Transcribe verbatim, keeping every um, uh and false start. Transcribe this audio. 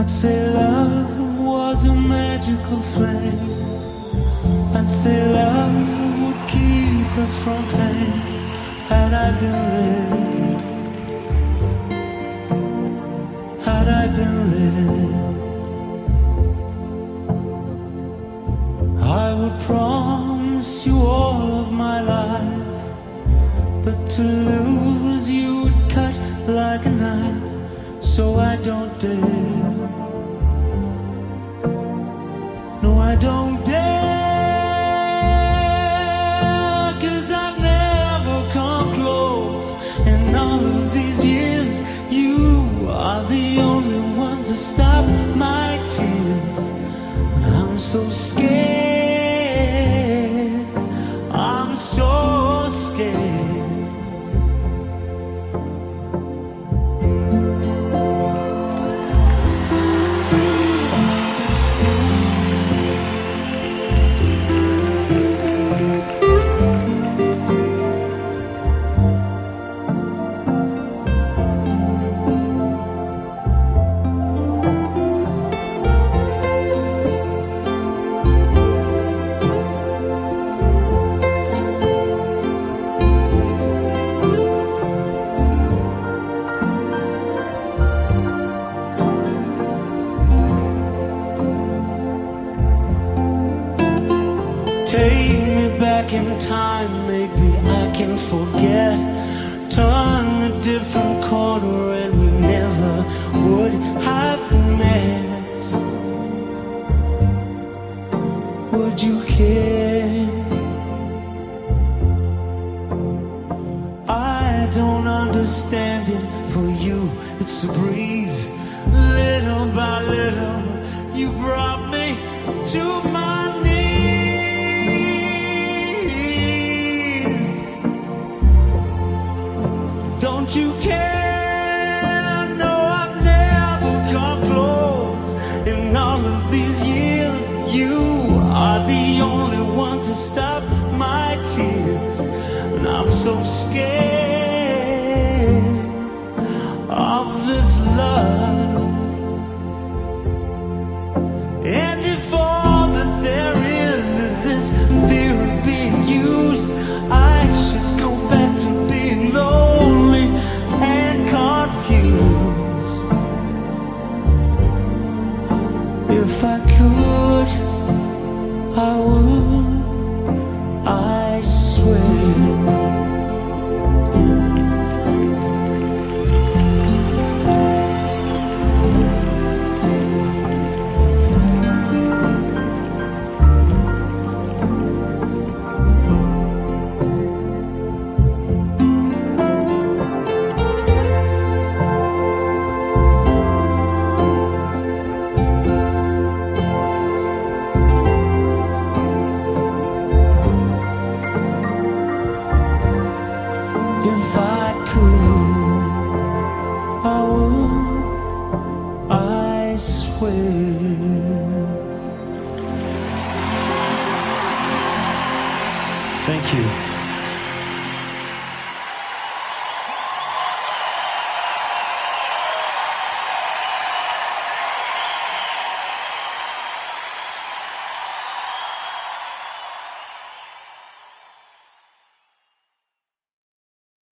I'd say love was a magical flame. I'd say love would keep us from pain. Had I been lived, had I been lived, I would promise you all of my life, but to lose you would cut like a knife. So I don't dare, no I don't dare, 'cause I've never come close. In all of these years, you are the only one to stop my tears. And I'm so scared, I'm so scared. Take me back in time, maybe I can forget. Turn a different corner and we never would have met. Would you care? I don't understand it, for you it's a breeze. Little by little you brought me to my knees. Don't you care? No, I've never come close. In all of these years, you are the only one to stop my tears. And I'm so scared of this love. And if all that there is is this fear of being used, I should go back to being lonely and confused. If I could, I would, I swear. If I could, I would, I swear. Thank you.